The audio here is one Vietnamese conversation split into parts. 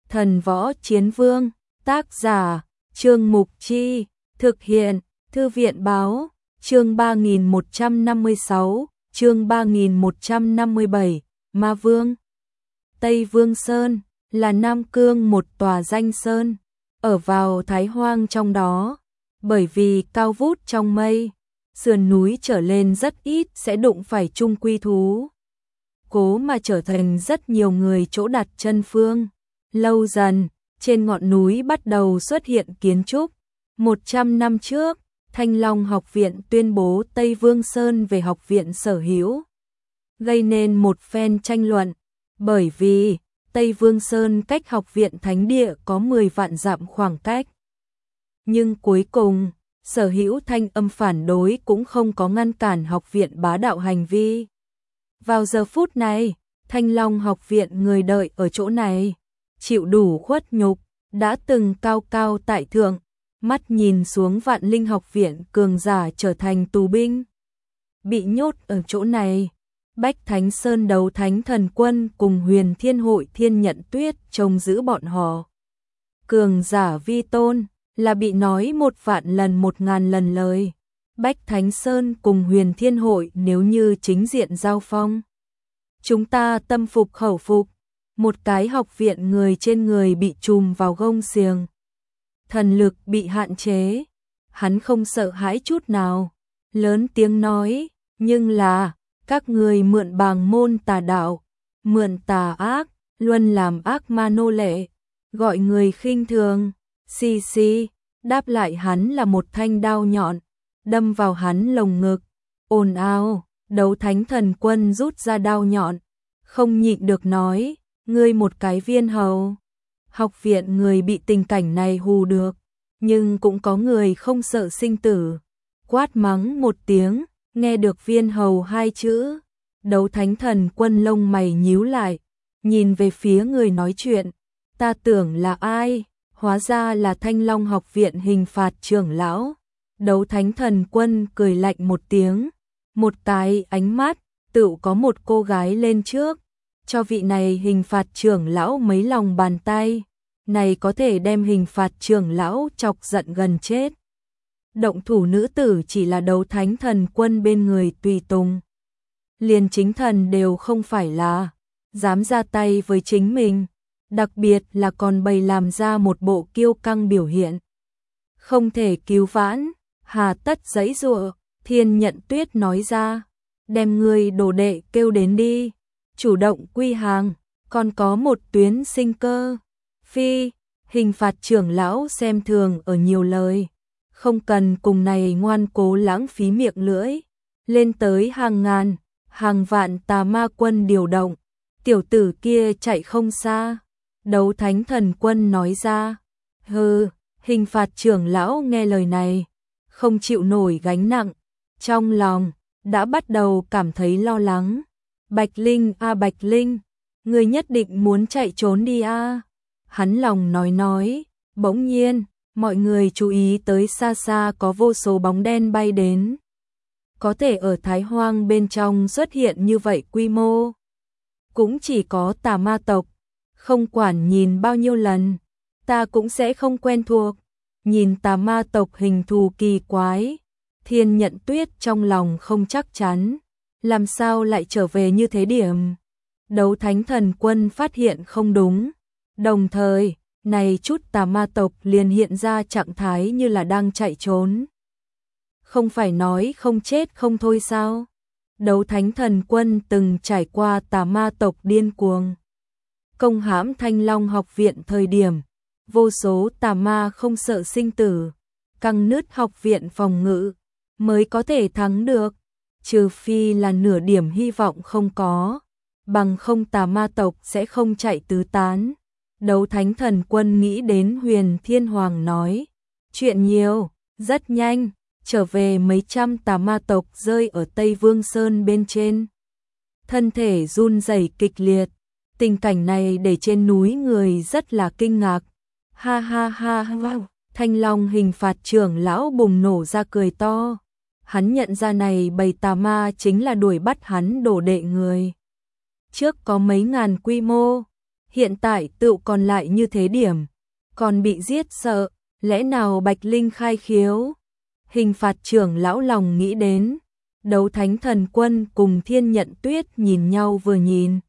Thần Võ Chiến Vương, tác giả, Trương Mục Chi, thực hiện, Thư viện Báo, chương 3156, chương 3157, Ma Vương. Tây Vương Sơn, là Nam Cương một tòa danh sơn, ở vào Thái Hoang trong đó, bởi vì cao vút trong mây, sườn núi trở lên rất ít sẽ đụng phải chung quy thú. Cố mà trở thành rất nhiều người chỗ đặt chân phương. Lâu dần, trên ngọn núi bắt đầu xuất hiện kiến trúc. 100 năm trước, Thanh Long Học Viện tuyên bố Tây Vương Sơn về học viện sở hữu, gây nên một phen tranh luận, bởi vì Tây Vương Sơn cách học viện Thánh Địa có 10 vạn dặm khoảng cách. Nhưng cuối cùng, sở hữu thanh âm phản đối cũng không có ngăn cản học viện bá đạo hành vi. Vào giờ phút này, Thanh Long Học Viện người đợi ở chỗ này, chịu đủ khuất nhục, đã từng cao cao tại thượng, mắt nhìn xuống Vạn Linh Học Viện cường giả trở thành tù binh. Bị nhốt ở chỗ này, Bách Thánh Sơn Đấu Thánh Thần Quân cùng Huyền Thiên Hội Thiên Nhận Tuyết trông giữ bọn họ. Cường giả vi tôn, là bị nói 1 vạn lần 1000 lần lời. Bách Thánh Sơn cùng Huyền Thiên Hội nếu như chính diện giao phong, chúng ta tâm phục khẩu phục. Một cái học viện người trên người bị trùm vào gông xiềng, thần lực bị hạn chế, hắn không sợ hãi chút nào, lớn tiếng nói, nhưng là, các người mượn bàng môn tà đạo, mượn tà ác, luôn làm ác ma nô lệ, gọi người khinh thường, xì xì, đáp lại hắn là một thanh đao nhọn, đâm vào hắn lồng ngực, ồn ào, Đấu Thánh Thần Quân rút ra đao nhọn, không nhịn được nói, ngươi một cái viên hầu. Học viện người bị tình cảnh này hù được, nhưng cũng có người không sợ sinh tử, quát mắng một tiếng, nghe được viên hầu 2 chữ, Đấu Thánh Thần Quân lông mày nhíu lại, nhìn về phía người nói chuyện, ta tưởng là ai, hóa ra là Thanh Long Học Viện hình phạt trưởng lão. Đấu Thánh Thần Quân cười lạnh một tiếng, một cái ánh mắt, tự có một cô gái lên trước, cho vị này hình phạt trưởng lão mấy lòng bàn tay, này có thể đem hình phạt trưởng lão chọc giận gần chết. Động thủ nữ tử chỉ là Đấu Thánh Thần Quân bên người tùy tùng, liền chính thần đều không phải là, dám ra tay với chính mình, đặc biệt là còn bày làm ra một bộ kiêu căng biểu hiện. Không thể cứu vãn, hà tất giãy giụa, Thiên Nhận Tuyết nói ra, đem người đồ đệ kêu đến đi, chủ động quy hàng, còn có một tuyến sinh cơ. Phi, hình phạt trưởng lão xem thường ở nhiều lời, không cần cùng này ngoan cố lãng phí miệng lưỡi, lên tới hàng ngàn, hàng vạn tà ma quân điều động, tiểu tử kia chạy không xa. Đấu Thánh Thần Quân nói ra, hừ, hình phạt trưởng lão nghe lời này, không chịu nổi gánh nặng, trong lòng đã bắt đầu cảm thấy lo lắng. Bạch Linh a Bạch Linh, người nhất định muốn chạy trốn đi a. Hắn lòng nói, bỗng nhiên, mọi người chú ý tới xa xa có vô số bóng đen bay đến. Có thể ở Thái Hoang bên trong xuất hiện như vậy quy mô, cũng chỉ có tà ma tộc, không quản nhìn bao nhiêu lần, ta cũng sẽ không quen thuộc. Nhìn tà ma tộc hình thù kỳ quái, Thiên Nhận Tuyết trong lòng không chắc chắn, làm sao lại trở về như thế điểm. Đấu Thánh Thần Quân phát hiện không đúng, đồng thời, này chút tà ma tộc liền hiện ra trạng thái như là đang chạy trốn. Không phải nói không chết không thôi sao? Đấu Thánh Thần Quân từng trải qua tà ma tộc điên cuồng, công hãm Thanh Long Học Viện thời điểm, vô số tà ma không sợ sinh tử, căng nứt học viện phòng ngự, mới có thể thắng được, trừ phi là nửa điểm hy vọng không có, bằng không tà ma tộc sẽ không chạy tứ tán. Đấu Thánh Thần Quân nghĩ đến Huyền Thiên Hoàng nói, chuyện nhiều, rất nhanh, trở về mấy trăm tà ma tộc rơi ở Tây Vương Sơn bên trên. Thân thể run rẩy kịch liệt, tình cảnh này để trên núi người rất là kinh ngạc. Ha ha ha wow. Thanh Long hình phạt trưởng lão bùng nổ ra cười to. Hắn nhận ra này bầy tà ma chính là đuổi bắt hắn đổ đệ người. Trước có mấy ngàn quy mô, hiện tại tựu còn lại như thế điểm, còn bị giết sợ, lẽ nào Bạch Linh khai khiếu? Hình phạt trưởng lão lòng nghĩ đến, Đấu Thánh Thần Quân cùng Thiên Nhận Tuyết nhìn nhau vừa nhìn,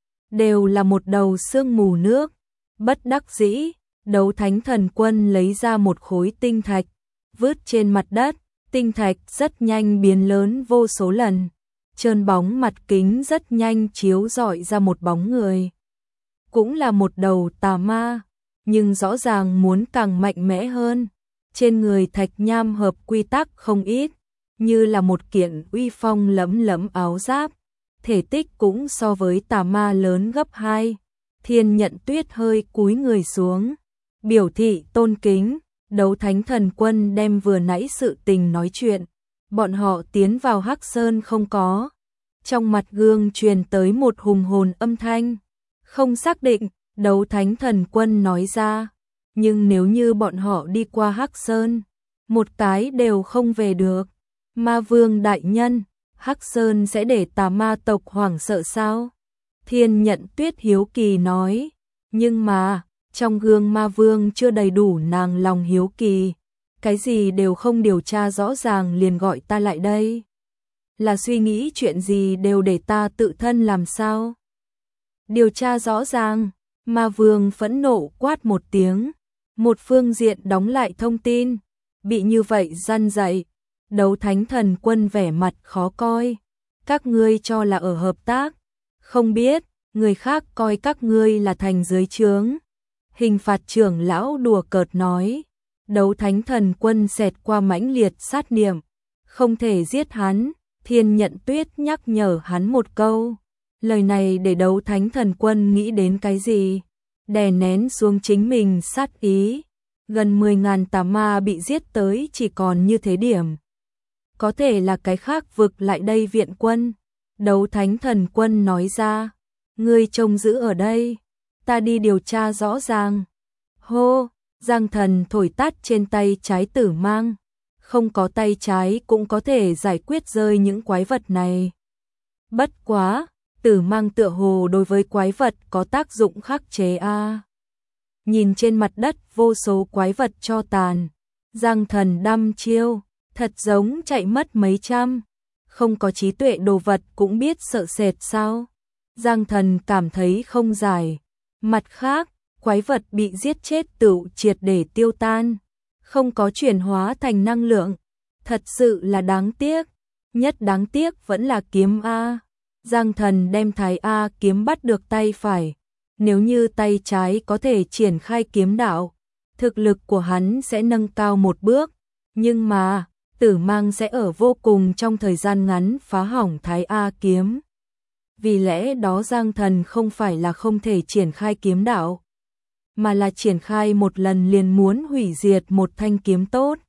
đều là một đầu sương mù nước, bất đắc dĩ, Đấu Thánh Thần Quân lấy ra một khối tinh thạch, vứt trên mặt đất, tinh thạch rất nhanh biến lớn vô số lần, trơn bóng mặt kính rất nhanh chiếu rọi ra một bóng người. Cũng là một đầu tà ma, nhưng rõ ràng muốn càng mạnh mẽ hơn. Trên người Thạch Nham hợp quy tắc không ít, như là một kiện uy phong lẫm lẫm áo giáp, thể tích cũng so với tà ma lớn gấp 2. Thiên Nhận Tuyết hơi cúi người xuống, biểu thị tôn kính. Đấu Thánh Thần Quân đem vừa nãy sự tình nói chuyện, bọn họ tiến vào Hắc Sơn không có. Trong mặt gương truyền tới một hùng hồn âm thanh, không xác định, Đấu Thánh Thần Quân nói ra, nhưng nếu như bọn họ đi qua Hắc Sơn, một cái đều không về được. Ma Vương đại nhân, Hắc Sơn sẽ để tà ma tộc hoảng sợ sao? Thiên Nhận Tuyết hiếu kỳ nói, nhưng mà, trong gương Ma Vương chưa đầy đủ nàng lòng hiếu kỳ, cái gì đều không điều tra rõ ràng liền gọi ta lại đây. Là suy nghĩ chuyện gì đều để ta tự thân làm sao? Điều tra rõ ràng, Ma Vương phẫn nộ quát một tiếng, một phương diện đóng lại thông tin, bị như vậy răn dạy. Đấu Thánh Thần Quân vẻ mặt khó coi, các ngươi cho là ở hợp tác, không biết, người khác coi các ngươi là thành dưới trướng. Hình phạt trưởng lão đùa cợt nói, Đấu Thánh Thần Quân xẹt qua mãnh liệt sát niệm, không thể giết hắn. Thiên Nhận Tuyết nhắc nhở hắn một câu, lời này để Đấu Thánh Thần Quân nghĩ đến cái gì, đè nén xuống chính mình sát ý. Gần 10.000 tà ma bị giết tới chỉ còn như thế điểm, có thể là cái khác vực lại đây viện quân. Đấu Thánh Thần Quân nói ra, ngươi trông giữ ở đây, ta đi điều tra rõ ràng. Hô, Giang Thần thổi tắt trên tay trái tử mang, không có tay trái cũng có thể giải quyết rơi những quái vật này. Bất quá, tử mang tựa hồ đối với quái vật có tác dụng khắc chế a. Nhìn trên mặt đất vô số quái vật cho tàn, Giang Thần đăm chiêu, thật giống chạy mất mấy trăm, không có trí tuệ đồ vật cũng biết sợ sệt sao? Giang Thần cảm thấy không giải. Mặt khác, quái vật bị giết chết tựu triệt để tiêu tan, không có chuyển hóa thành năng lượng, thật sự là đáng tiếc. Nhất đáng tiếc vẫn là kiếm A. Giang Thần đem Thái A kiếm bắt được tay phải, nếu như tay trái có thể triển khai kiếm đạo, thực lực của hắn sẽ nâng cao một bước, nhưng mà tử mang sẽ ở vô cùng trong thời gian ngắn phá hỏng Thái A kiếm. Vì lẽ đó Giang Thần không phải là không thể triển khai kiếm đạo, mà là triển khai một lần liền muốn hủy diệt một thanh kiếm tốt.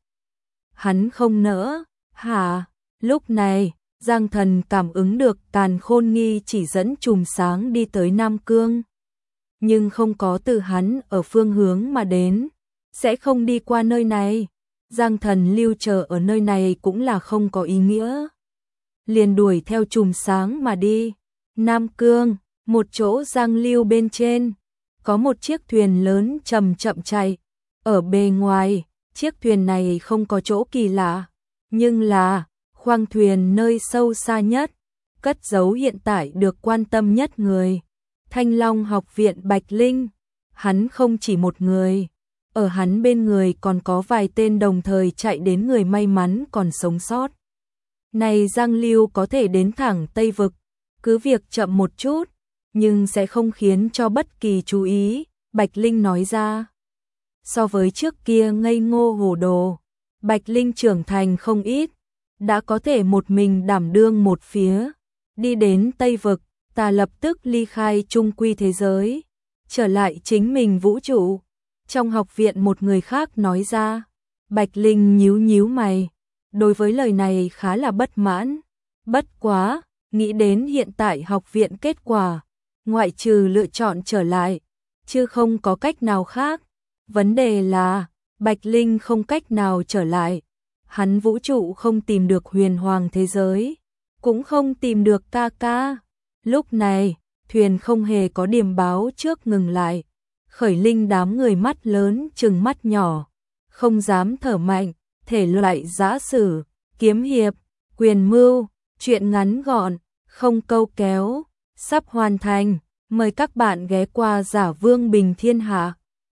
Hắn không nỡ, hả? Lúc này, Giang Thần cảm ứng được Càn Khôn Nghi chỉ dẫn chùm sáng đi tới Nam Cương, nhưng không có từ hắn ở phương hướng mà đến, sẽ không đi qua nơi này. Giang Thần lưu chờ ở nơi này cũng là không có ý nghĩa, liền đuổi theo chùm sáng mà đi. Nam Cương, một chỗ giang lưu bên trên, có một chiếc thuyền lớn chậm chậm chạy. Ở bề ngoài, chiếc thuyền này không có chỗ kỳ lạ, nhưng là khoang thuyền nơi sâu xa nhất, cất giấu hiện tại được quan tâm nhất người. Thanh Long học viện Bạch Linh, hắn không chỉ một người, ở hắn bên người còn có vài tên đồng thời chạy đến người may mắn còn sống sót. Này Giang Lưu có thể đến thẳng Tây Vực, cứ việc chậm một chút, nhưng sẽ không khiến cho bất kỳ chú ý, Bạch Linh nói ra. So với trước kia ngây ngô hồ đồ, Bạch Linh trưởng thành không ít, đã có thể một mình đảm đương một phía. Đi đến Tây Vực, ta lập tức ly khai trung quy thế giới, trở lại chính mình vũ trụ. Trong học viện một người khác nói ra. Bạch Linh nhíu nhíu mày, đối với lời này khá là bất mãn. Bất quá, nghĩ đến hiện tại học viện kết quả, ngoại trừ lựa chọn trở lại, chứ không có cách nào khác. Vấn đề là, Bạch Linh không cách nào trở lại. Hắn vũ trụ không tìm được huyền hoàng thế giới, cũng không tìm được ca ca. Lúc này, thuyền không hề có điểm báo trước ngừng lại. Khởi Linh đám người mắt lớn trừng mắt nhỏ, không dám thở mạnh, thể loại giã sử, kiếm hiệp, quyền mưu, truyện ngắn gọn, không câu kéo, sắp hoàn thành. Mời các bạn ghé qua Giả Vương Bình Thiên Hạ.